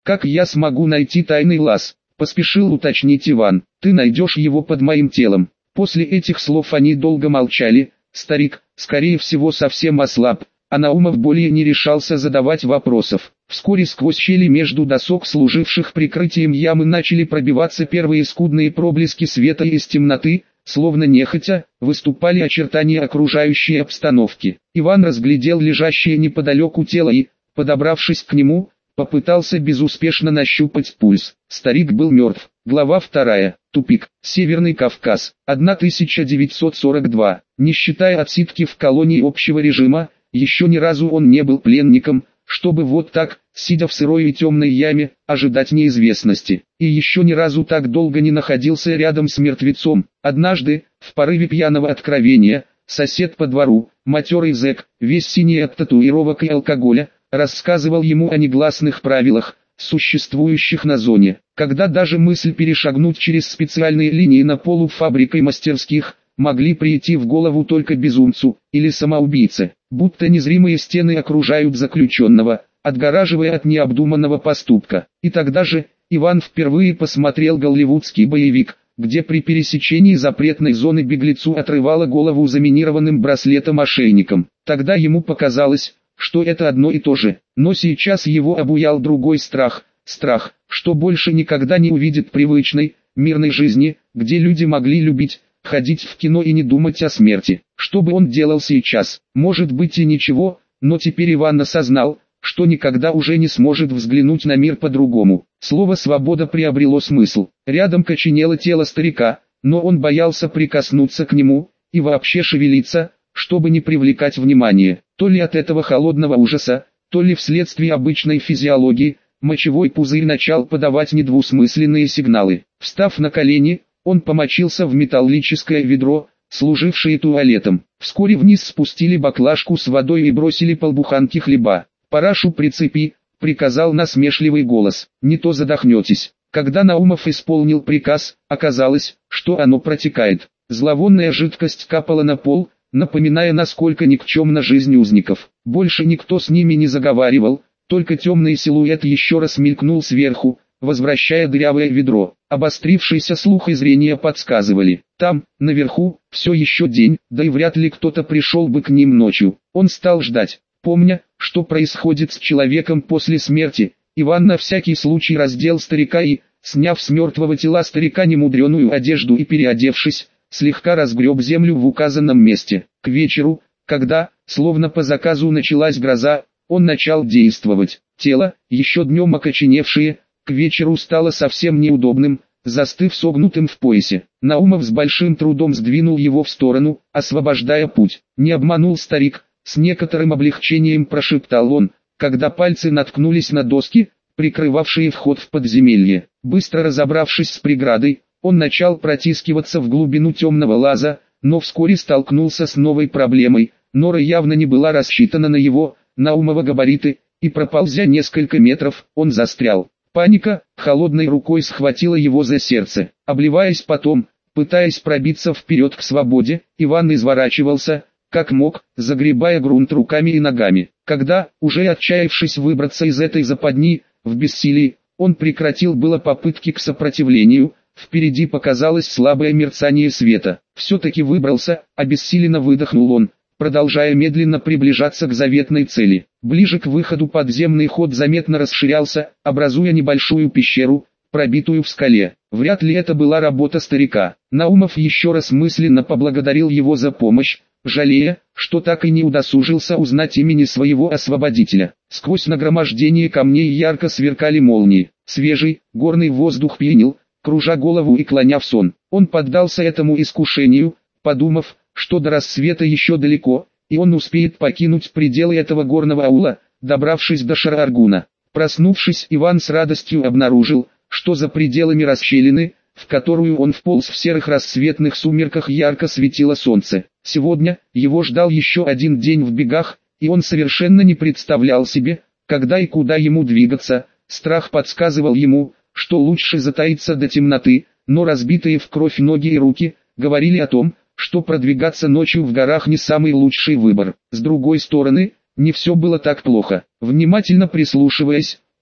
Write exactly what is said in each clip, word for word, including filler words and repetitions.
Как я смогу найти тайный лаз? Поспешил уточнить Иван. Ты найдешь его под моим телом. После этих слов они долго молчали. Старик, скорее всего, совсем ослаб, а Наумов более не решался задавать вопросов. Вскоре сквозь щели между досок, служивших прикрытием ямы, начали пробиваться первые скудные проблески света, и из темноты, словно нехотя, выступали очертания окружающей обстановки. Иван разглядел лежащее неподалеку тело и, подобравшись к нему, попытался безуспешно нащупать пульс. Старик был мертв. Глава вторая. Тупик. Северный Кавказ. тысяча девятьсот сорок два. Не считая отсидки в колонии общего режима, еще ни разу он не был пленником, чтобы вот так, сидя в сырой и темной яме, ожидать неизвестности. И еще ни разу так долго не находился рядом с мертвецом. Однажды, в порыве пьяного откровения, сосед по двору, матерый зэк, весь синий от татуировок и алкоголя, рассказывал ему о негласных правилах, существующих на зоне. Когда даже мысль перешагнуть через специальные линии на полу фабрик и мастерских, могли прийти в голову только безумцу или самоубийце, будто незримые стены окружают заключенного, отгораживая от необдуманного поступка. И тогда же, Иван впервые посмотрел голливудский боевик, где при пересечении запретной зоны беглецу отрывало голову заминированным браслетом-ошейником. Тогда ему показалось, что это одно и то же, но сейчас его обуял другой страх, страх, что больше никогда не увидит привычной, мирной жизни, где люди могли любить, ходить в кино и не думать о смерти. Что бы он делал сейчас? Может быть и ничего, но теперь Иван осознал, что никогда уже не сможет взглянуть на мир по-другому. Слово «свобода» приобрело смысл. Рядом коченело тело старика, но он боялся прикоснуться к нему и вообще шевелиться, чтобы не привлекать внимание. То ли от этого холодного ужаса, то ли вследствие обычной физиологии, мочевой пузырь начал подавать недвусмысленные сигналы. Встав на колени, он помочился в металлическое ведро, служившее туалетом. Вскоре вниз спустили баклажку с водой и бросили полбуханки хлеба. «Парашу прицепи», — приказал насмешливый голос, — «не то задохнетесь». Когда Наумов исполнил приказ, оказалось, что оно протекает. Зловонная жидкость капала на пол, напоминая, насколько никчемна жизнь узников. Больше никто с ними не заговаривал, только темный силуэт еще раз мелькнул сверху, возвращая дырявое ведро. Обострившийся слух и зрение подсказывали: там, наверху, все еще день, да и вряд ли кто-то пришел бы к ним ночью. Он стал ждать, помня, что происходит с человеком после смерти. Иван на всякий случай раздел старика и, сняв с мертвого тела старика немудреную одежду и переодевшись, слегка разгреб землю в указанном месте. К вечеру, когда, словно по заказу, началась гроза, он начал действовать. Тело, еще днем окоченевшее, к вечеру стало совсем неудобным, застыв согнутым в поясе. Наумов с большим трудом сдвинул его в сторону, освобождая путь. Не обманул старик, с некоторым облегчением прошептал он, когда пальцы наткнулись на доски, прикрывавшие вход в подземелье. Быстро разобравшись с преградой, он начал протискиваться в глубину темного лаза, но вскоре столкнулся с новой проблемой. Нора явно не была рассчитана на его, Наумова, габариты, и проползя несколько метров, он застрял. Паника холодной рукой схватила его за сердце. Обливаясь потом, пытаясь пробиться вперед к свободе, Иван изворачивался, как мог, загребая грунт руками и ногами. Когда, уже отчаявшись выбраться из этой западни, в бессилии, он прекратил было попытки к сопротивлению, впереди показалось слабое мерцание света. Все-таки выбрался, обессиленно выдохнул он, продолжая медленно приближаться к заветной цели. Ближе к выходу подземный ход заметно расширялся, образуя небольшую пещеру, пробитую в скале. Вряд ли это была работа старика. Наумов еще раз мысленно поблагодарил его за помощь, жалея, что так и не удосужился узнать имени своего освободителя. Сквозь нагромождение камней ярко сверкали молнии. Свежий, горный воздух пьянил, кружа голову и клоня в сон. Он поддался этому искушению, подумав, что до рассвета еще далеко, и он успеет покинуть пределы этого горного аула, добравшись до Шар-Аргуна. Проснувшись, Иван с радостью обнаружил, что за пределами расщелины, в которую он вполз в серых рассветных сумерках, ярко светило солнце. Сегодня его ждал еще один день в бегах, и он совершенно не представлял себе, когда и куда ему двигаться. Страх подсказывал ему, что лучше затаиться до темноты, но разбитые в кровь ноги и руки говорили о том, что продвигаться ночью в горах не самый лучший выбор. С другой стороны, не все было так плохо. Внимательно прислушиваясь,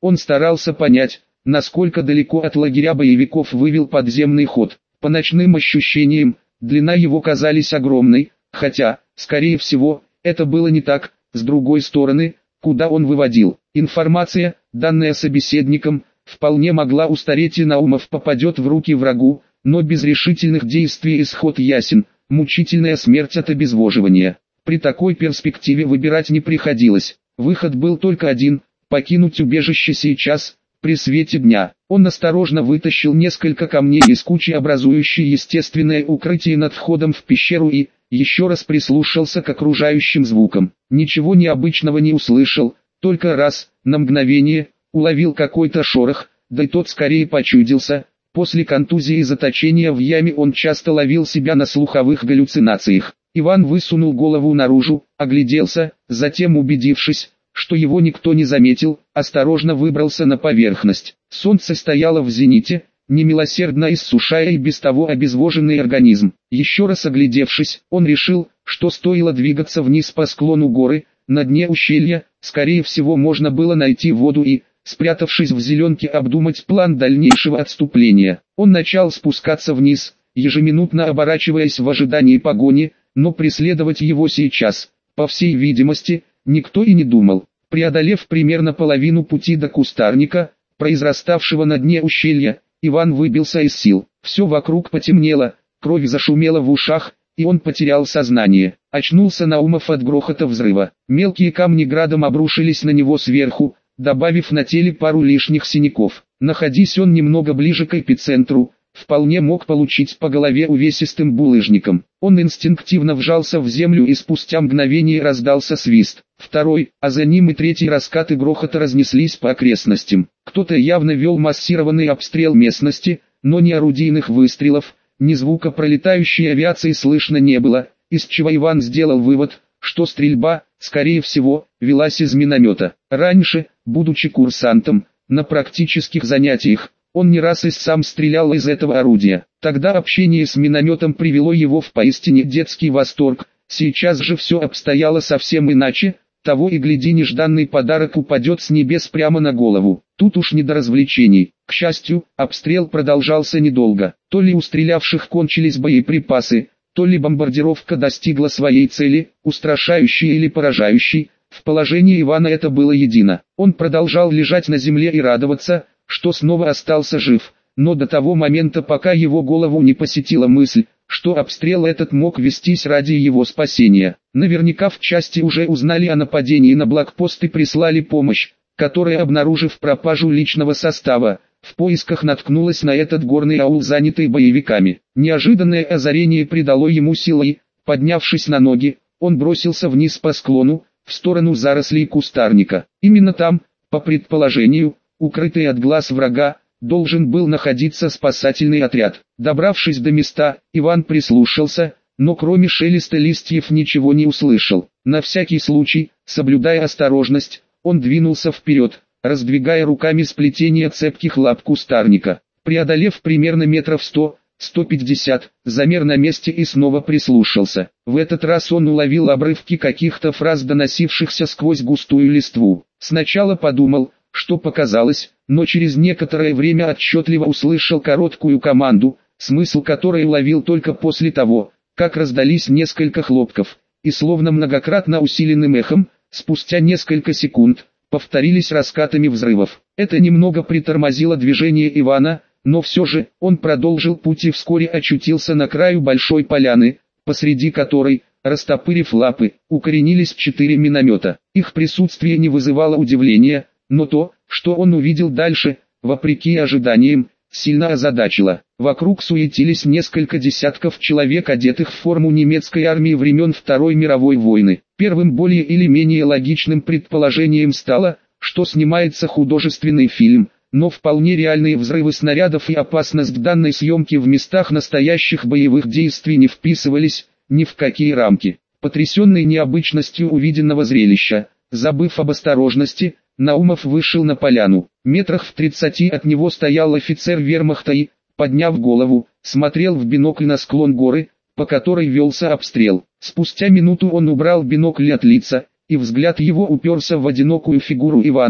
Он старался понять, насколько далеко от лагеря боевиков вывел подземный ход. По ночным ощущениям, длина его казалась огромной, хотя, скорее всего, это было не так. С другой стороны, куда он выводил, информация, данная собеседником, вполне могла устареть и Наумов попадет в руки врагу, но без решительных действий исход ясен, мучительная смерть от обезвоживания. При такой перспективе выбирать не приходилось, выход был только один – покинуть убежище сейчас, при свете дня. Он осторожно вытащил несколько камней из кучи, образующей естественное укрытие над входом в пещеру, и еще раз прислушался к окружающим звукам. Ничего необычного не услышал, только раз, на мгновение, уловил какой-то шорох, да и тот скорее почудился. После контузии и заточения в яме он часто ловил себя на слуховых галлюцинациях. Иван высунул голову наружу, огляделся, затем, убедившись, что его никто не заметил, осторожно выбрался на поверхность. Солнце стояло в зените, немилосердно иссушая и без того обезвоженный организм. Еще раз оглядевшись, он решил, что стоило двигаться вниз по склону горы. На дне ущелья, скорее всего, можно было найти воду и, спрятавшись в зеленке, обдумать план дальнейшего отступления. Он начал спускаться вниз, ежеминутно оборачиваясь в ожидании погони, но преследовать его сейчас, по всей видимости, никто и не думал. Преодолев примерно половину пути до кустарника, произраставшего на дне ущелья, Иван выбился из сил. Все вокруг потемнело, кровь зашумела в ушах, и он потерял сознание. Очнулся Наумов от грохота взрыва. Мелкие камни градом обрушились на него сверху, добавив на теле пару лишних синяков. Находясь он немного ближе к эпицентру, вполне мог получить по голове увесистым булыжником. Он инстинктивно вжался в землю, и спустя мгновение раздался свист. Второй, а за ним и третий раскаты грохота разнеслись по окрестностям. Кто-то явно вел массированный обстрел местности, но ни орудийных выстрелов, ни звука пролетающей авиации слышно не было, из чего Иван сделал вывод, что стрельба, скорее всего, велась из миномета. Раньше, будучи курсантом, на практических занятиях, он не раз и сам стрелял из этого орудия. Тогда общение с минометом привело его в поистине детский восторг. Сейчас же все обстояло совсем иначе, того и гляди, нежданный подарок упадет с небес прямо на голову. Тут уж не до развлечений. К счастью, обстрел продолжался недолго. То ли у стрелявших кончились боеприпасы, то ли бомбардировка достигла своей цели, устрашающей или поражающей. В положении Ивана это было едино. Он продолжал лежать на земле и радоваться, что снова остался жив, но до того момента, пока его голову не посетила мысль, что обстрел этот мог вестись ради его спасения. Наверняка в части уже узнали о нападении на блокпост и прислали помощь, которая, обнаружив пропажу личного состава, в поисках наткнулась на этот горный аул, занятый боевиками. Неожиданное озарение придало ему силы и, поднявшись на ноги, он бросился вниз по склону, в сторону зарослей кустарника. Именно там, по предположению, укрытый от глаз врага, должен был находиться спасательный отряд. Добравшись до места, Иван прислушался, но кроме шелеста листьев ничего не услышал. На всякий случай, соблюдая осторожность, он двинулся вперед, раздвигая руками сплетение цепких лап кустарника. Преодолев примерно метров сто, сто пятьдесят, замер на месте и снова прислушался. В этот раз он уловил обрывки каких-то фраз, доносившихся сквозь густую листву. Сначала подумал, что показалось, но через некоторое время отчетливо услышал короткую команду, смысл которой уловил только после того, как раздались несколько хлопков, и словно многократно усиленным эхом, спустя несколько секунд, повторились раскатами взрывов. Это немного притормозило движение Ивана, но все же, он продолжил путь и вскоре очутился на краю большой поляны, посреди которой, растопырив лапы, укоренились четыре миномета. Их присутствие не вызывало удивления, но то, что он увидел дальше, вопреки ожиданиям, сильно озадачило. Вокруг суетились несколько десятков человек, одетых в форму немецкой армии времен Второй мировой войны. Первым более или менее логичным предположением стало, что снимается художественный фильм, но вполне реальные взрывы снарядов и опасность данной съемки в местах настоящих боевых действий не вписывались ни в какие рамки. Потрясенный необычностью увиденного зрелища, забыв об осторожности, Наумов вышел на поляну. Метрах в тридцати от него стоял офицер вермахта и, подняв голову, смотрел в бинокль на склон горы, по которой велся обстрел. Спустя минуту он убрал бинокль от лица, и взгляд его уперся в одинокую фигуру Ивана,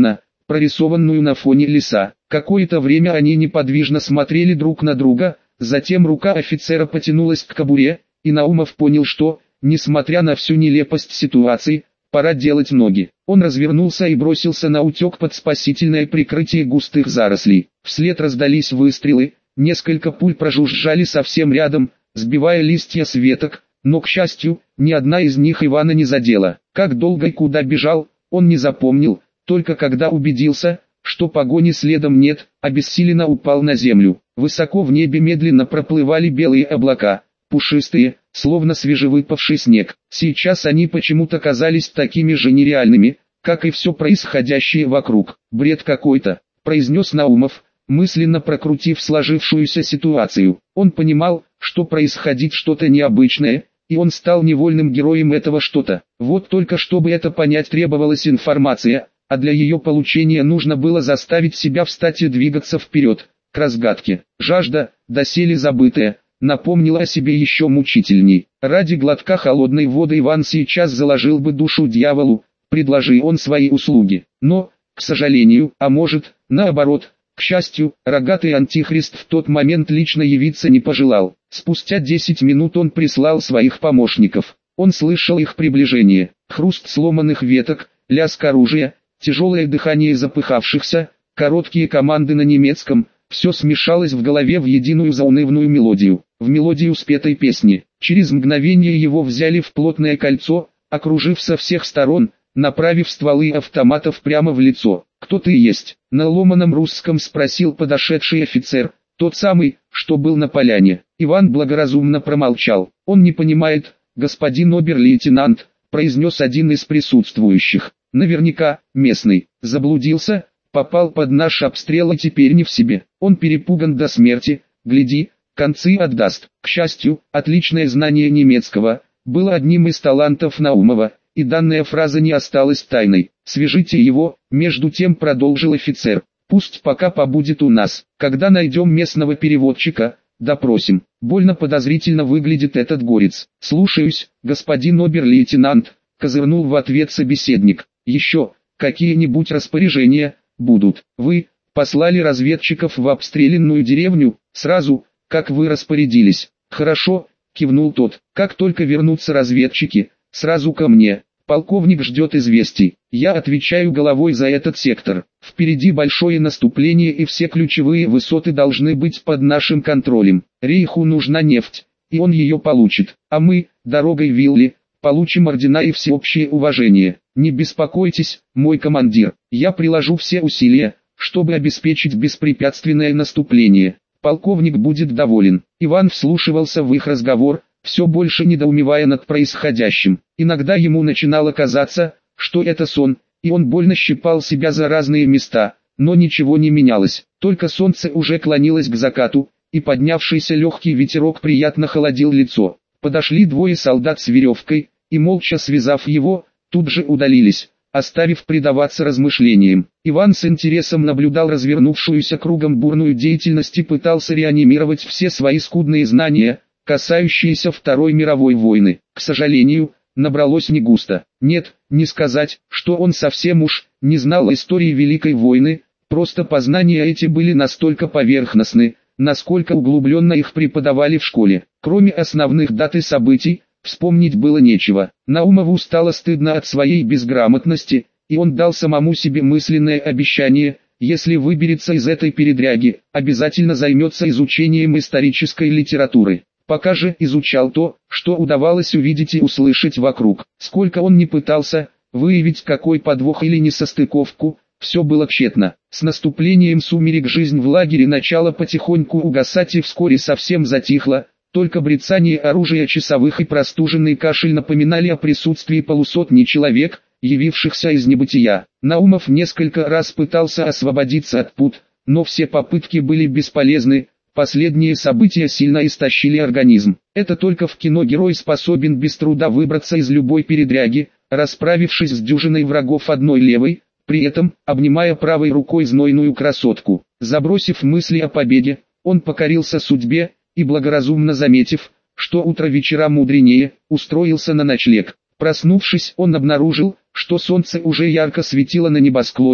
прорисованную на фоне леса. Какое-то время они неподвижно смотрели друг на друга, затем рука офицера потянулась к кобуре, и Наумов понял, что, несмотря на всю нелепость ситуации, пора делать ноги. Он развернулся и бросился на утек под спасительное прикрытие густых зарослей. Вслед раздались выстрелы, несколько пуль прожужжали совсем рядом, сбивая листья с веток, но, к счастью, ни одна из них Ивана не задела. Как долго и куда бежал, он не запомнил, только когда убедился, что погони следом нет, обессиленно упал на землю. Высоко в небе медленно проплывали белые облака, пушистые, словно свежевыпавший снег. Сейчас они почему-то казались такими же нереальными, как и все происходящее вокруг. «Бред какой-то», — произнес Наумов, мысленно прокрутив сложившуюся ситуацию. Он понимал, что происходит что-то необычное, и он стал невольным героем этого что-то. Вот только чтобы это понять требовалась информация, а для ее получения нужно было заставить себя встать и двигаться вперед, к разгадке. Жажда, доселе забытая, напомнила о себе еще мучительней. Ради глотка холодной воды Иван сейчас заложил бы душу дьяволу, предложи он свои услуги. Но, к сожалению, а может, наоборот, к счастью, рогатый антихрист в тот момент лично явиться не пожелал. Спустя десять минут он прислал своих помощников. Он слышал их приближение, хруст сломанных веток, лязг оружия, тяжелое дыхание запыхавшихся, короткие команды на немецком. Все смешалось в голове в единую заунывную мелодию, в мелодию спетой песни. Через мгновение его взяли в плотное кольцо, окружив со всех сторон, направив стволы автоматов прямо в лицо. «Кто ты есть?» — на ломаном русском спросил подошедший офицер, тот самый, что был на поляне. Иван благоразумно промолчал. «Он не понимает, господин обер-лейтенант», — произнес один из присутствующих. «Наверняка, местный, заблудился, попал под наш обстрел и теперь не в себе. Он перепуган до смерти, гляди, концы отдаст». К счастью, отличное знание немецкого было одним из талантов Наумова, и данная фраза не осталась тайной. «Свяжите его», — между тем продолжил офицер. «Пусть пока побудет у нас. Когда найдем местного переводчика, допросим». Больно подозрительно выглядит этот горец. «Слушаюсь, господин обер-лейтенант», — козырнул в ответ собеседник. «Еще какие-нибудь распоряжения будут? Вы послали разведчиков в обстрелянную деревню, сразу, как вы распорядились». «Хорошо», — кивнул тот. «Как только вернутся разведчики, сразу ко мне. Полковник ждет известий. Я отвечаю головой за этот сектор. Впереди большое наступление и все ключевые высоты должны быть под нашим контролем. Рейху нужна нефть, и он ее получит. А мы, дорогой Вилли, получим ордена и всеобщее уважение. Не беспокойтесь, мой командир. Я приложу все усилия, чтобы обеспечить беспрепятственное наступление. Полковник будет доволен». Иван вслушивался в их разговор, все больше недоумевая над происходящим. Иногда ему начинало казаться, что это сон, и он больно щипал себя за разные места, но ничего не менялось. Только солнце уже клонилось к закату, и поднявшийся легкий ветерок приятно холодил лицо. Подошли двое солдат с веревкой, и молча связав его, тут же удалились, оставив предаваться размышлениям. Иван с интересом наблюдал развернувшуюся кругом бурную деятельность и пытался реанимировать все свои скудные знания, касающиеся Второй мировой войны. К сожалению, набралось не густо. Нет, не сказать, что он совсем уж не знал истории Великой войны, просто познания эти были настолько поверхностны, насколько углубленно их преподавали в школе. Кроме основных дат и событий, вспомнить было нечего. Наумову стало стыдно от своей безграмотности, и он дал самому себе мысленное обещание: если выберется из этой передряги, обязательно займется изучением исторической литературы. Пока же изучал то, что удавалось увидеть и услышать вокруг. Сколько он ни пытался выявить какой подвох или несостыковку, все было тщетно. С наступлением сумерек жизнь в лагере начала потихоньку угасать и вскоре совсем затихла, только брецание оружия часовых и простуженный кашель напоминали о присутствии полусотни человек, явившихся из небытия. Наумов несколько раз пытался освободиться от пут, но все попытки были бесполезны. Последние события сильно истощили организм. Это только в кино герой способен без труда выбраться из любой передряги, расправившись с дюжиной врагов одной левой, при этом обнимая правой рукой знойную красотку. Забросив мысли о победе, он покорился судьбе и, благоразумно заметив, что утро вечера мудренее, устроился на ночлег. Проснувшись, он обнаружил, что солнце уже ярко светило на небосклоне,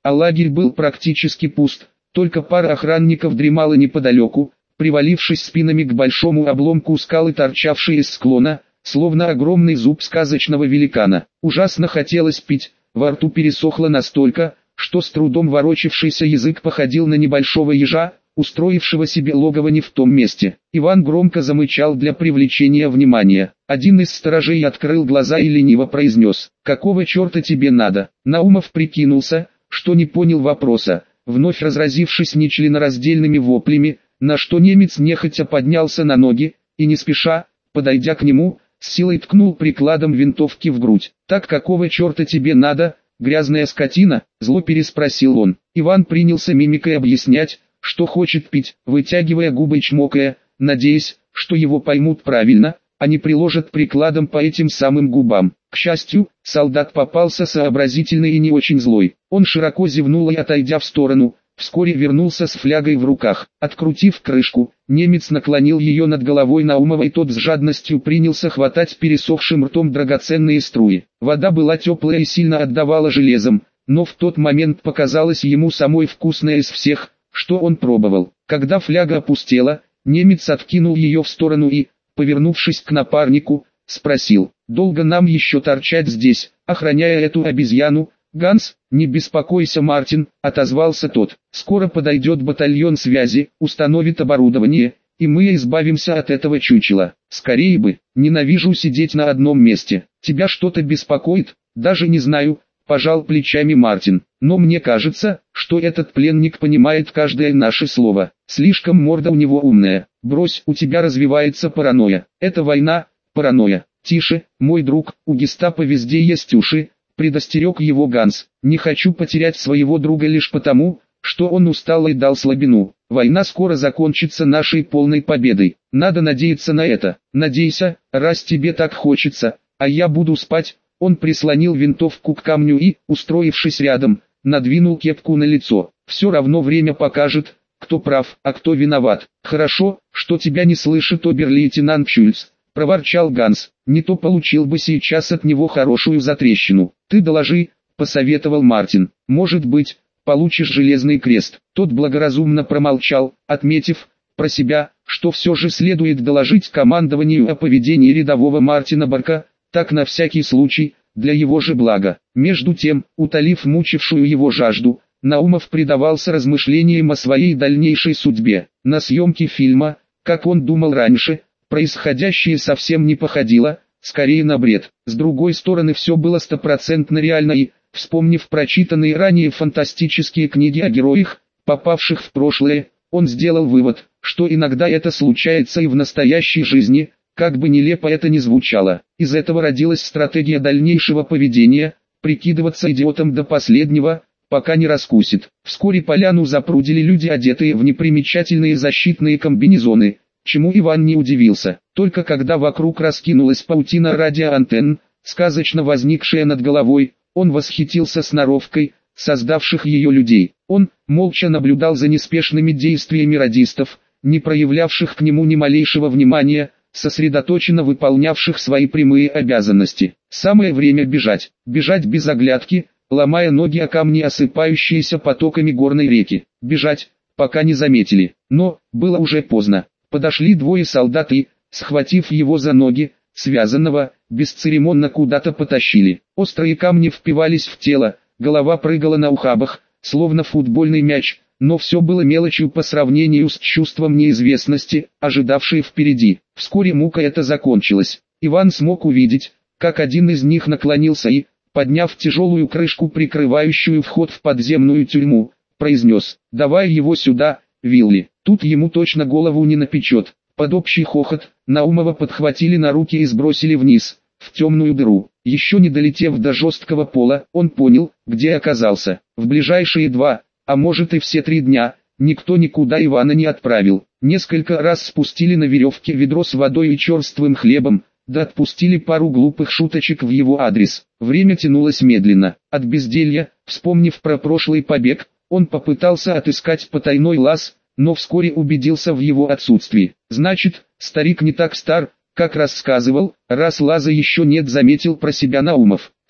а лагерь был практически пуст, только пара охранников дремала неподалеку, привалившись спинами к большому обломку скалы, торчавшей из склона, словно огромный зуб сказочного великана. Ужасно хотелось пить, во рту пересохло настолько, что с трудом ворочавшийся язык походил на небольшого ежа, устроившего себе логово не в том месте. Иван громко замычал для привлечения внимания. Один из сторожей открыл глаза и лениво произнес: «Какого черта тебе надо?» Наумов прикинулся, что не понял вопроса, вновь разразившись нечленораздельными воплями, на что немец нехотя поднялся на ноги, и не спеша, подойдя к нему, с силой ткнул прикладом винтовки в грудь. «Так какого черта тебе надо, грязная скотина?» — зло переспросил он. Иван принялся мимикой объяснять, что хочет пить, вытягивая губы и чмокая, надеясь, что его поймут правильно, а не приложат прикладом по этим самым губам. К счастью, солдат попался сообразительный и не очень злой. Он широко зевнул и, отойдя в сторону, вскоре вернулся с флягой в руках. Открутив крышку, немец наклонил ее над головой Наумова, и тот с жадностью принялся хватать пересохшим ртом драгоценные струи. Вода была теплая и сильно отдавала железом, но в тот момент показалась ему самой вкусной из всех, что он пробовал. Когда фляга опустела, немец откинул ее в сторону и, повернувшись к напарнику, спросил: «Долго нам еще торчать здесь, охраняя эту обезьяну?» «Ганс, не беспокойся, Мартин», — отозвался тот. «Скоро подойдет батальон связи, установит оборудование, и мы избавимся от этого чучела. Скорее бы, ненавижу сидеть на одном месте. Тебя что-то беспокоит?» «Даже не знаю», — пожал плечами Мартин. «Но мне кажется, что этот пленник понимает каждое наше слово. Слишком морда у него умная. Брось, у тебя развивается паранойя. Это война, паранойя». «Тише, мой друг, у гестапо везде есть уши», — предостерег его Ганс. «Не хочу потерять своего друга лишь потому, что он устал и дал слабину. Война скоро закончится нашей полной победой. Надо надеяться на это. Надейся, раз тебе так хочется, а я буду спать». Он прислонил винтовку к камню и, устроившись рядом, надвинул кепку на лицо. «Все равно время покажет, кто прав, а кто виноват». «Хорошо, что тебя не слышит обер-лейтенант Шульц», — проворчал Ганс. «Не то получил бы сейчас от него хорошую затрещину». «Ты доложи», — посоветовал Мартин. «Может быть, получишь железный крест». Тот благоразумно промолчал, отметив про себя, что все же следует доложить командованию о поведении рядового Мартина Барка, так на всякий случай, для его же блага. Между тем, утолив мучившую его жажду, Наумов предавался размышлениям о своей дальнейшей судьбе. На съемке фильма, как он думал раньше, происходящее совсем не походило, скорее на бред. С другой стороны, все было стопроцентно реально и, вспомнив прочитанные ранее фантастические книги о героях, попавших в прошлое, он сделал вывод, что иногда это случается и в настоящей жизни, как бы нелепо это ни звучало. Из этого родилась стратегия дальнейшего поведения – прикидываться идиотом до последнего, пока не раскусит. Вскоре поляну запрудили люди, одетые в непримечательные защитные комбинезоны, чему Иван не удивился. Только когда вокруг раскинулась паутина радиоантенн, сказочно возникшая над головой, он восхитился сноровкой создавших ее людей. Он молча наблюдал за неспешными действиями радистов, не проявлявших к нему ни малейшего внимания, сосредоточенно выполнявших свои прямые обязанности. Самое время бежать, бежать без оглядки, ломая ноги о камни, осыпающиеся потоками горной реки. Бежать, пока не заметили. Но, было уже поздно. Подошли двое солдат и, схватив его за ноги, связанного, бесцеремонно куда-то потащили. Острые камни впивались в тело, голова прыгала на ухабах, словно футбольный мяч, но все было мелочью по сравнению с чувством неизвестности, ожидавшей впереди. Вскоре мука эта закончилась. Иван смог увидеть, как один из них наклонился и, подняв тяжелую крышку, прикрывающую вход в подземную тюрьму, произнес: «Давай его сюда, Вилли, тут ему точно голову не напечет». Под общий хохот, Наумова подхватили на руки и сбросили вниз, в темную дыру. Еще не долетев до жесткого пола, он понял, где оказался. В ближайшие два, а может и все три дня, никто никуда Ивана не отправил. Несколько раз спустили на веревке ведро с водой и черствым хлебом, да отпустили пару глупых шуточек в его адрес. Время тянулось медленно. От безделья, вспомнив про прошлый побег, он попытался отыскать потайной лаз, но вскоре убедился в его отсутствии. Значит, старик не так стар, как рассказывал, раз лаза еще нет, заметил про себя Наумов.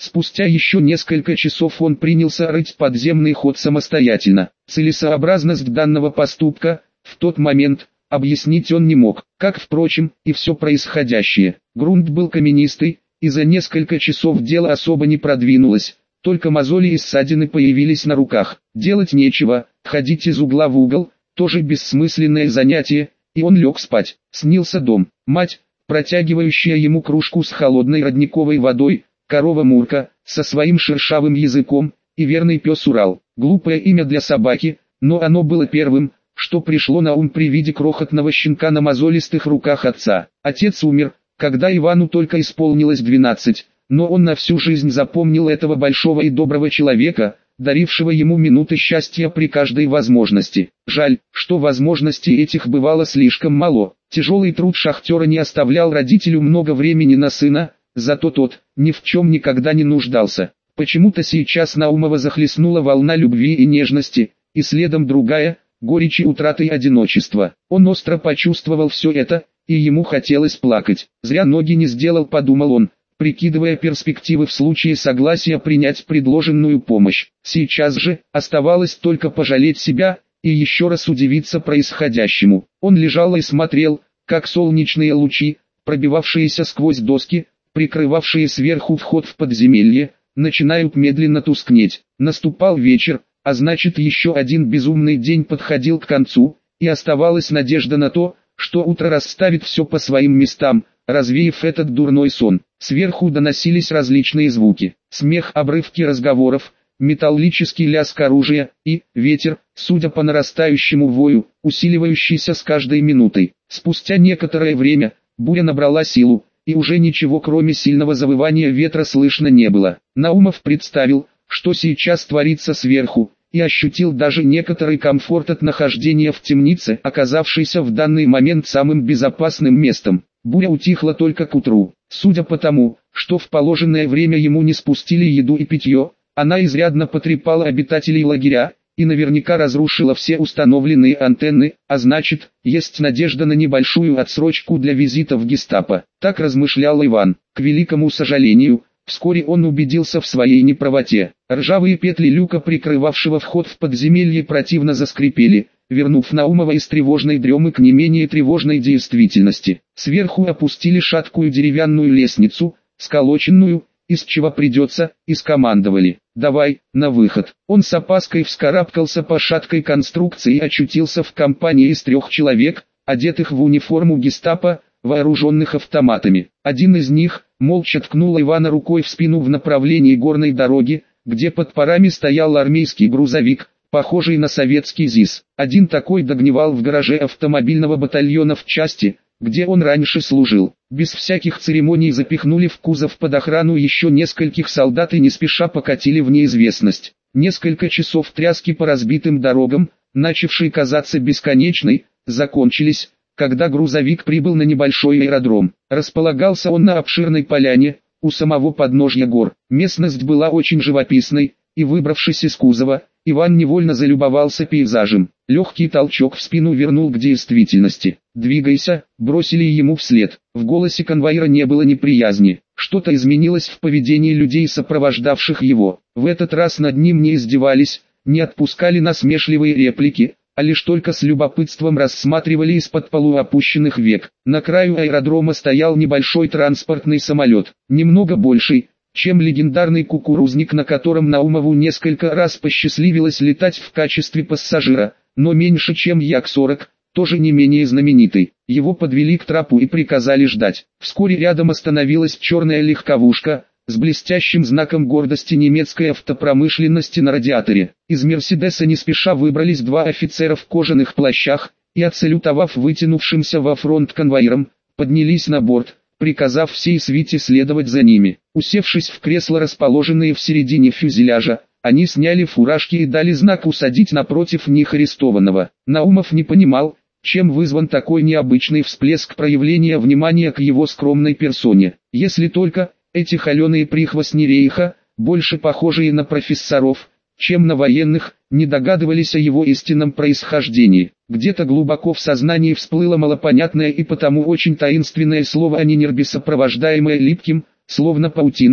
Спустя еще несколько часов он принялся рыть подземный ход самостоятельно. Целесообразность данного поступка, в тот момент, объяснить он не мог, как, впрочем, и все происходящее. Грунт был каменистый, и за несколько часов дело особо не продвинулось, только мозоли и ссадины появились на руках. Делать нечего, ходить из угла в угол, тоже бессмысленное занятие, и он лег спать. Снился дом, мать, протягивающая ему кружку с холодной родниковой водой, корова Мурка, со своим шершавым языком, и верный пес Урал. Глупое имя для собаки, но оно было первым, что пришло на ум при виде крохотного щенка на мозолистых руках отца. Отец умер, когда Ивану только исполнилось двенадцать, но он на всю жизнь запомнил этого большого и доброго человека, дарившего ему минуты счастья при каждой возможности. Жаль, что возможностей этих бывало слишком мало. Тяжелый труд шахтера не оставлял родителю много времени на сына, зато тот ни в чем никогда не нуждался. Почему-то сейчас Наумова захлестнула волна любви и нежности, и следом другая, горечи утраты и одиночества. Он остро почувствовал все это, и ему хотелось плакать. Зря ноги не сделал, подумал он, прикидывая перспективы в случае согласия принять предложенную помощь. Сейчас же, оставалось только пожалеть себя, и еще раз удивиться происходящему. Он лежал и смотрел, как солнечные лучи, пробивавшиеся сквозь доски, прикрывавшие сверху вход в подземелье, начинают медленно тускнеть. Наступал вечер, а значит еще один безумный день подходил к концу, и оставалась надежда на то, что утро расставит все по своим местам, развеяв этот дурной сон. Сверху доносились различные звуки: смех, обрывки разговоров, металлический лязг оружия и ветер, судя по нарастающему вою, усиливающийся с каждой минутой. Спустя некоторое время буря набрала силу, и уже ничего кроме сильного завывания ветра слышно не было. Наумов представил, что сейчас творится сверху, и ощутил даже некоторый комфорт от нахождения в темнице, оказавшейся в данный момент самым безопасным местом. Буря утихла только к утру. Судя по тому, что в положенное время ему не спустили еду и питье, она изрядно потрепала обитателей лагеря, и наверняка разрушила все установленные антенны, а значит, есть надежда на небольшую отсрочку для визита в гестапо. Так размышлял Иван. К великому сожалению, вскоре он убедился в своей неправоте. Ржавые петли люка, прикрывавшего вход в подземелье, противно заскрипели, вернув Наумова из тревожной дремы к не менее тревожной действительности. Сверху опустили шаткую деревянную лестницу, сколоченную, из чего придется, и скомандовали: «Давай, на выход». Он с опаской вскарабкался по шаткой конструкции и очутился в компании из трех человек, одетых в униформу гестапо, вооруженных автоматами. Один из них молча ткнул Ивана рукой в спину в направлении горной дороги, где под парами стоял армейский грузовик, похожий на советский ЗИС. Один такой догнивал в гараже автомобильного батальона в части, где он раньше служил. Без всяких церемоний запихнули в кузов под охрану еще нескольких солдат и не спеша покатили в неизвестность. Несколько часов тряски по разбитым дорогам, начавшие казаться бесконечной, закончились, когда грузовик прибыл на небольшой аэродром. Располагался он на обширной поляне, у самого подножья гор. Местность была очень живописной, и, выбравшись из кузова, Иван невольно залюбовался пейзажем. Легкий толчок в спину вернул к действительности. «Двигайся», бросили ему вслед. В голосе конвоира не было неприязни. Что-то изменилось в поведении людей, сопровождавших его. В этот раз над ним не издевались, не отпускали насмешливые реплики, а лишь только с любопытством рассматривали из-под полуопущенных век. На краю аэродрома стоял небольшой транспортный самолет, немного больший, чем легендарный кукурузник, на котором Наумову несколько раз посчастливилось летать в качестве пассажира, но меньше, чем Як сорок, тоже не менее знаменитый. Его подвели к трапу и приказали ждать. Вскоре рядом остановилась черная легковушка, с блестящим знаком гордости немецкой автопромышленности на радиаторе. Из «Мерседеса» не спеша выбрались два офицера в кожаных плащах, и, отсалютовав вытянувшимся во фронт конвоирам, поднялись на борт, приказав всей свите следовать за ними. Усевшись в кресла, расположенные в середине фюзеляжа, они сняли фуражки и дали знак усадить напротив них арестованного. Наумов не понимал, чем вызван такой необычный всплеск проявления внимания к его скромной персоне. Если только эти холеные прихвостни рейха, больше похожие на профессоров, чем на военных, не догадывались о его истинном происхождении. Где-то глубоко в сознании всплыло малопонятное и потому очень таинственное слово «анинерби», сопровождаемое липким, словно паутина,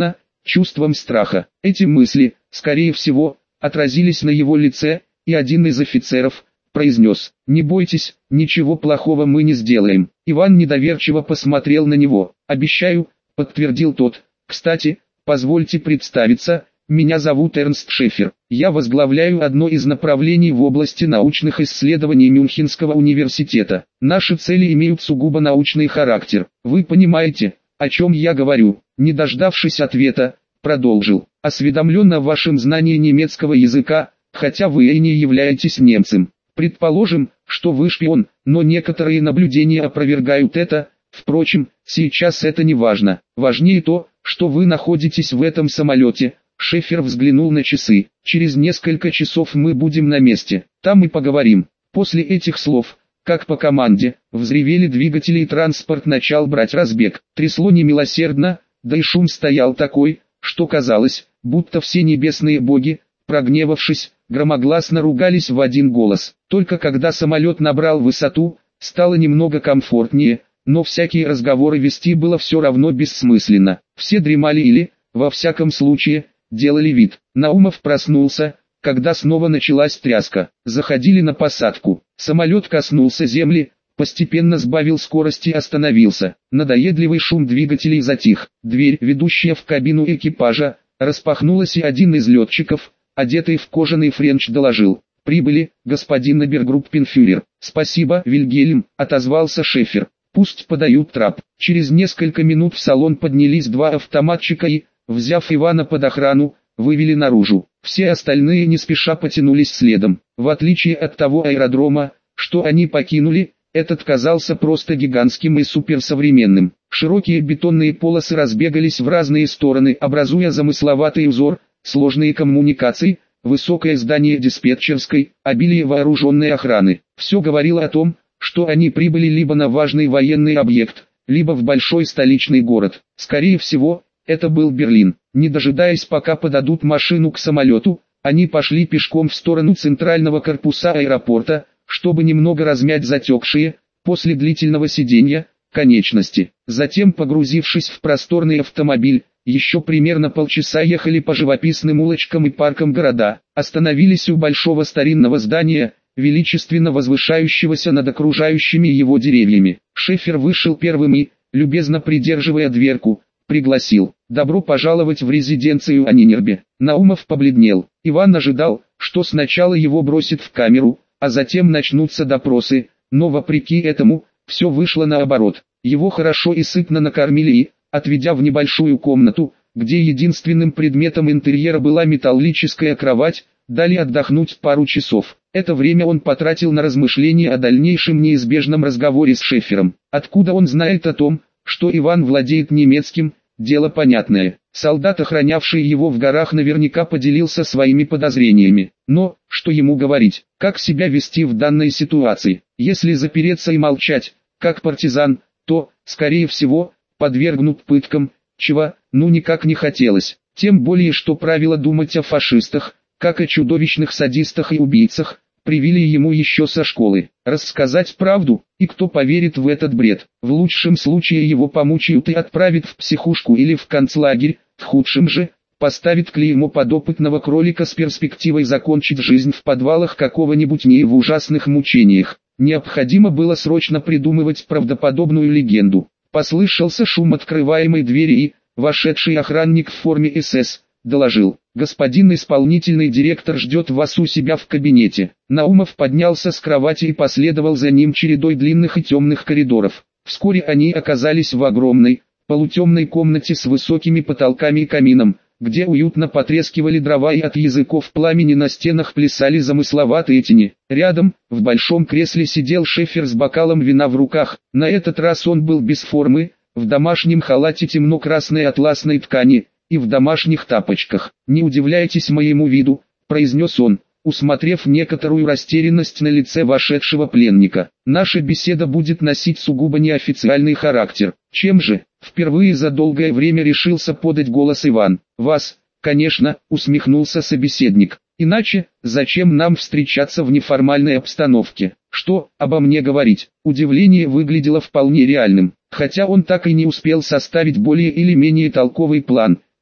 чувством страха. Эти мысли, скорее всего, отразились на его лице, и один из офицеров произнес: «Не бойтесь, ничего плохого мы не сделаем». Иван недоверчиво посмотрел на него. «Обещаю», — подтвердил тот. «Кстати, позвольте представиться, меня зовут Эрнст Шефер. Я возглавляю одно из направлений в области научных исследований Мюнхенского университета. Наши цели имеют сугубо научный характер. Вы понимаете, о чем я говорю?» Не дождавшись ответа, продолжил: «Осведомлен о вашем знании немецкого языка, хотя вы и не являетесь немцем. Предположим, что вы шпион, но некоторые наблюдения опровергают это. Впрочем, сейчас это не важно. Важнее то, что вы находитесь в этом самолете». Шефер взглянул на часы. «Через несколько часов мы будем на месте. Там и поговорим». После этих слов, как по команде, взревели двигатели и транспорт начал брать разбег. Трясло немилосердно, да и шум стоял такой, что казалось, будто все небесные боги, прогневавшись, громогласно ругались в один голос. Только когда самолет набрал высоту, стало немного комфортнее, но всякие разговоры вести было все равно бессмысленно. Все дремали или, во всяком случае, делали вид. Наумов проснулся, когда снова началась тряска. Заходили на посадку. Самолет коснулся земли, постепенно сбавил скорость и остановился. Надоедливый шум двигателей затих. Дверь, ведущая в кабину экипажа, распахнулась, и один из летчиков, одетый в кожаный френч, доложил: «Прибыли, господин обергруппенфюрер». «Спасибо, Вильгельм», — отозвался Шефер. «Пусть подают трап». Через несколько минут в салон поднялись два автоматчика и, взяв Ивана под охрану, вывели наружу. Все остальные не спеша потянулись следом. В отличие от того аэродрома, что они покинули, этот казался просто гигантским и суперсовременным. Широкие бетонные полосы разбегались в разные стороны, образуя замысловатый узор, сложные коммуникации, высокое здание диспетчерской, обилие вооруженной охраны. Все говорило о том, что они прибыли либо на важный военный объект, либо в большой столичный город. Скорее всего, это был Берлин. Не дожидаясь, пока подадут машину к самолету, они пошли пешком в сторону центрального корпуса аэропорта, чтобы немного размять затекшие, после длительного сидения, конечности. Затем, погрузившись в просторный автомобиль, еще примерно полчаса ехали по живописным улочкам и паркам города, остановились у большого старинного здания, величественно возвышающегося над окружающими его деревьями. Шефер вышел первым и, любезно придерживая дверку, пригласил: «Добро пожаловать в резиденцию Анинербе». Наумов побледнел. Иван ожидал, что сначала его бросят в камеру, а затем начнутся допросы, но вопреки этому, все вышло наоборот. Его хорошо и сытно накормили и, отведя в небольшую комнату, где единственным предметом интерьера была металлическая кровать, дали отдохнуть пару часов. Это время он потратил на размышления о дальнейшем неизбежном разговоре с Шефером. Откуда он знает о том, что Иван владеет немецким, дело понятное. Солдат, охранявший его в горах, наверняка поделился своими подозрениями. Но, что ему говорить, как себя вести в данной ситуации? Если запереться и молчать, как партизан, то, скорее всего, подвергнут пыткам, чего, ну никак не хотелось. Тем более, что правило думать о фашистах, как о чудовищных садистах и убийцах, привили ему еще со школы. Рассказать правду, и кто поверит в этот бред? В лучшем случае его помучают и отправят в психушку или в концлагерь, в худшем же, поставит клеймо подопытного кролика с перспективой закончить жизнь в подвалах какого-нибудь НИИ в ужасных мучениях. Необходимо было срочно придумывать правдоподобную легенду. Послышался шум открываемой двери и, вошедший охранник в форме эс эс, доложил: «Господин исполнительный директор ждет вас у себя в кабинете». Наумов поднялся с кровати и последовал за ним чередой длинных и темных коридоров. Вскоре они оказались в огромной, полутемной комнате с высокими потолками и камином, где уютно потрескивали дрова и от языков пламени на стенах плясали замысловатые тени. Рядом, в большом кресле сидел Шефер с бокалом вина в руках. На этот раз он был без формы, в домашнем халате темно-красной атласной ткани, и в домашних тапочках. «Не удивляйтесь моему виду», — произнес он, усмотрев некоторую растерянность на лице вошедшего пленника. «Наша беседа будет носить сугубо неофициальный характер». «Чем же?» — впервые за долгое время решился подать голос Иван. «Вас, конечно», — усмехнулся собеседник. «Иначе, зачем нам встречаться в неформальной обстановке? Что, обо мне говорить?» Удивление выглядело вполне реальным. Хотя он так и не успел составить более или менее толковый план,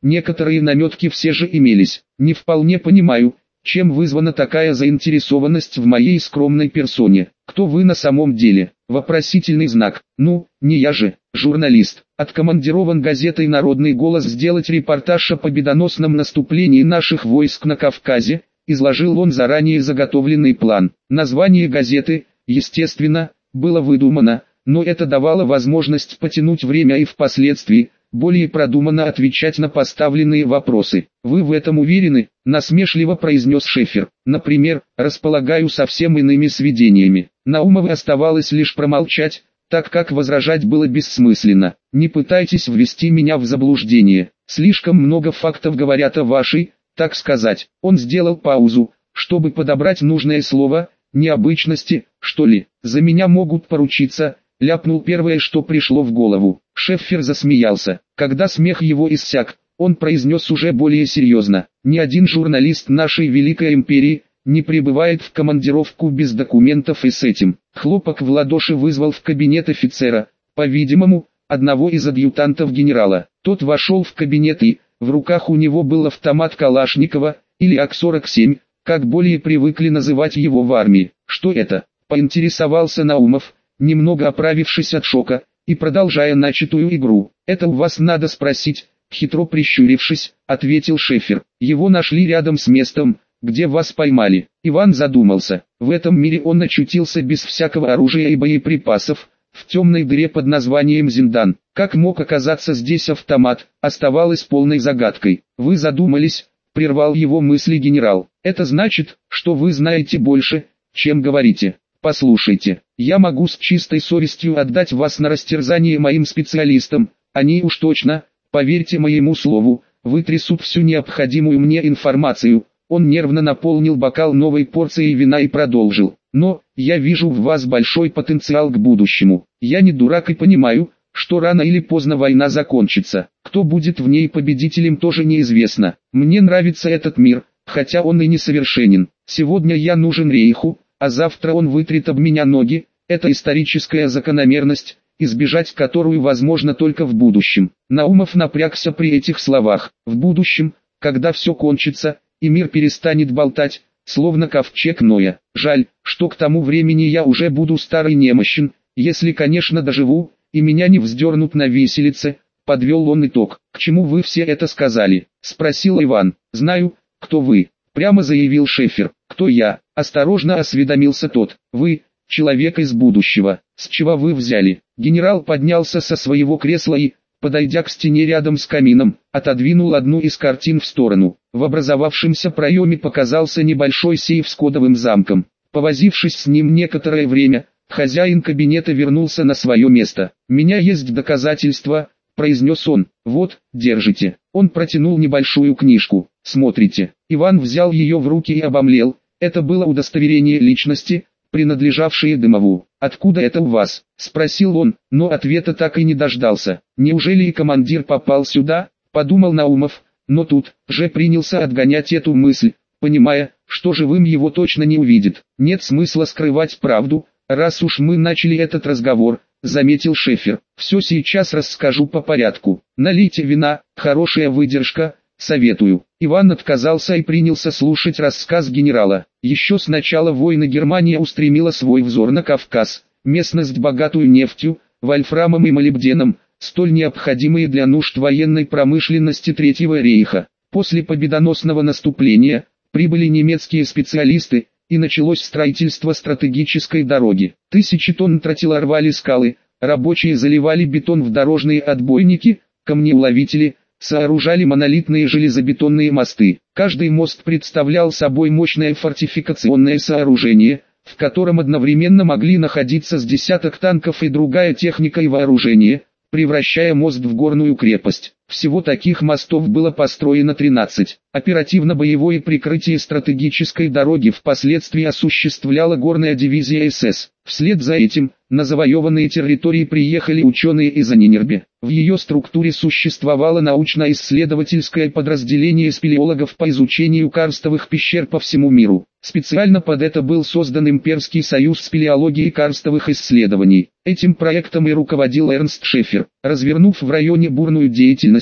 некоторые наметки все же имелись. Не вполне понимаю, чем вызвана такая заинтересованность в моей скромной персоне. Кто вы на самом деле? Вопросительный знак. Ну, не я же, журналист. Откомандирован газетой «Народный голос» сделать репортаж о победоносном наступлении наших войск на Кавказе. Изложил он заранее заготовленный план. Название газеты, естественно, было выдумано, но это давало возможность потянуть время и впоследствии более продуманно отвечать на поставленные вопросы. «Вы в этом уверены?» – насмешливо произнес Шефер. «Например, располагаю совсем иными сведениями». Наумову оставалось лишь промолчать, так как возражать было бессмысленно. «Не пытайтесь ввести меня в заблуждение. Слишком много фактов говорят о вашей, так сказать». Он сделал паузу, чтобы подобрать нужное слово. «Необычности, что ли? За меня могут поручиться», — ляпнул первое, что пришло в голову. Шеффер засмеялся. Когда смех его иссяк, он произнес уже более серьезно: «Ни один журналист нашей великой империи не прибывает в командировку без документов, и с этим». Хлопок в ладоши вызвал в кабинет офицера, по-видимому, одного из адъютантов генерала. Тот вошел в кабинет и, в руках у него был автомат Калашникова, или ак сорок семь, как более привыкли называть его в армии. «Что это?» – поинтересовался Наумов, немного оправившись от шока, и продолжая начатую игру. «Это у вас надо спросить», – хитро прищурившись, ответил Шефер. «Его нашли рядом с местом, где вас поймали». Иван задумался. В этом мире он очутился без всякого оружия и боеприпасов, в темной дыре под названием Зиндан. Как мог оказаться здесь автомат, оставалось полной загадкой. «Вы задумались?» – прервал его мысли генерал. «Это значит, что вы знаете больше, чем говорите. Послушайте, я могу с чистой совестью отдать вас на растерзание моим специалистам. Они уж точно, поверьте моему слову, вытрясут всю необходимую мне информацию». Он нервно наполнил бокал новой порцией вина и продолжил. «Но, я вижу в вас большой потенциал к будущему. Я не дурак и понимаю, что рано или поздно война закончится. Кто будет в ней победителем, тоже неизвестно. Мне нравится этот мир, хотя он и несовершенен. Сегодня я нужен Рейху, а завтра он вытрет об меня ноги. Это историческая закономерность, избежать которую возможно только в будущем». Наумов напрягся при этих словах. «В будущем, когда все кончится, и мир перестанет болтать, словно ковчег Ноя. Жаль, что к тому времени я уже буду стар и немощен, если, конечно, доживу, и меня не вздернут на виселице», — подвел он итог. «К чему вы все это сказали?» — спросил Иван. «Знаю, кто вы», — прямо заявил Шефер. «Кто я?» — осторожно осведомился тот. «Вы, человек из будущего. С чего вы взяли?» Генерал поднялся со своего кресла и, подойдя к стене рядом с камином, отодвинул одну из картин в сторону. В образовавшемся проеме показался небольшой сейф с кодовым замком. Повозившись с ним некоторое время, хозяин кабинета вернулся на свое место. «У меня есть доказательства», — произнес он. «Вот, держите». Он протянул небольшую книжку. «Смотрите». Иван взял ее в руки и обомлел. Это было удостоверение личности, принадлежавшее Дымову. «Откуда это у вас?» — спросил он, но ответа так и не дождался. «Неужели и командир попал сюда?» — подумал Наумов, но тут же принялся отгонять эту мысль, понимая, что живым его точно не увидит. «Нет смысла скрывать правду, раз уж мы начали этот разговор», — заметил Шефер. «Все сейчас расскажу по порядку. Налейте вина, хорошая выдержка, советую». Иван отказался и принялся слушать рассказ генерала. Еще с начала войны Германия устремила свой взор на Кавказ, местность богатую нефтью, вольфрамом и молибденом, столь необходимые для нужд военной промышленности Третьего рейха. После победоносного наступления прибыли немецкие специалисты, и началось строительство стратегической дороги. Тысячи тонн тротила рвали скалы, рабочие заливали бетон в дорожные отбойники, камнеуловители, сооружали монолитные железобетонные мосты. Каждый мост представлял собой мощное фортификационное сооружение, в котором одновременно могли находиться с десяток танков и другая техника и вооружение, превращая мост в горную крепость. Всего таких мостов было построено тринадцать. Оперативно-боевое прикрытие стратегической дороги впоследствии осуществляла горная дивизия эс эс. Вслед за этим, на завоеванные территории приехали ученые из Анинербе. В ее структуре существовало научно-исследовательское подразделение спелеологов по изучению карстовых пещер по всему миру. Специально под это был создан Имперский союз спелеологии и карстовых исследований. Этим проектом и руководил Эрнст Шефер. Развернув в районе бурную деятельность,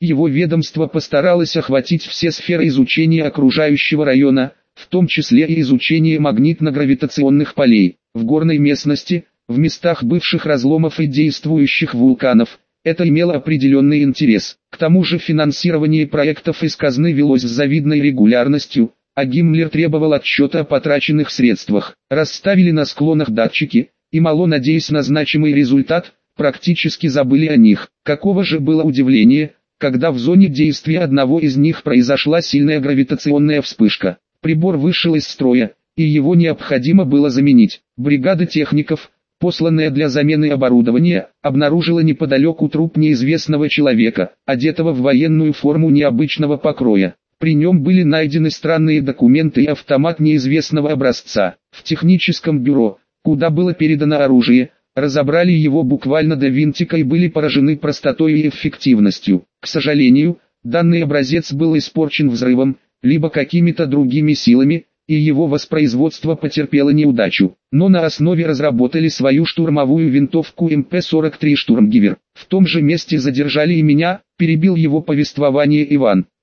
Его ведомство постаралось охватить все сферы изучения окружающего района, в том числе и изучение магнитно-гравитационных полей. В горной местности, в местах бывших разломов и действующих вулканов, это имело определенный интерес. К тому же финансирование проектов из казны велось с завидной регулярностью, а Гиммлер требовал отчета о потраченных средствах. Расставили на склонах датчики, и мало надеясь на значимый результат, практически забыли о них. Каково же было удивление, когда в зоне действия одного из них произошла сильная гравитационная вспышка. Прибор вышел из строя, и его необходимо было заменить. Бригада техников, посланная для замены оборудования, обнаружила неподалеку труп неизвестного человека, одетого в военную форму необычного покроя. При нем были найдены странные документы и автомат неизвестного образца. В техническом бюро, куда было передано оружие, разобрали его буквально до винтика и были поражены простотой и эффективностью. К сожалению, данный образец был испорчен взрывом, либо какими-то другими силами, и его воспроизводство потерпело неудачу. Но на основе разработали свою штурмовую винтовку эм пэ сорок три «Штурмгевер». В том же месте задержали и меня, перебил его повествование Иван.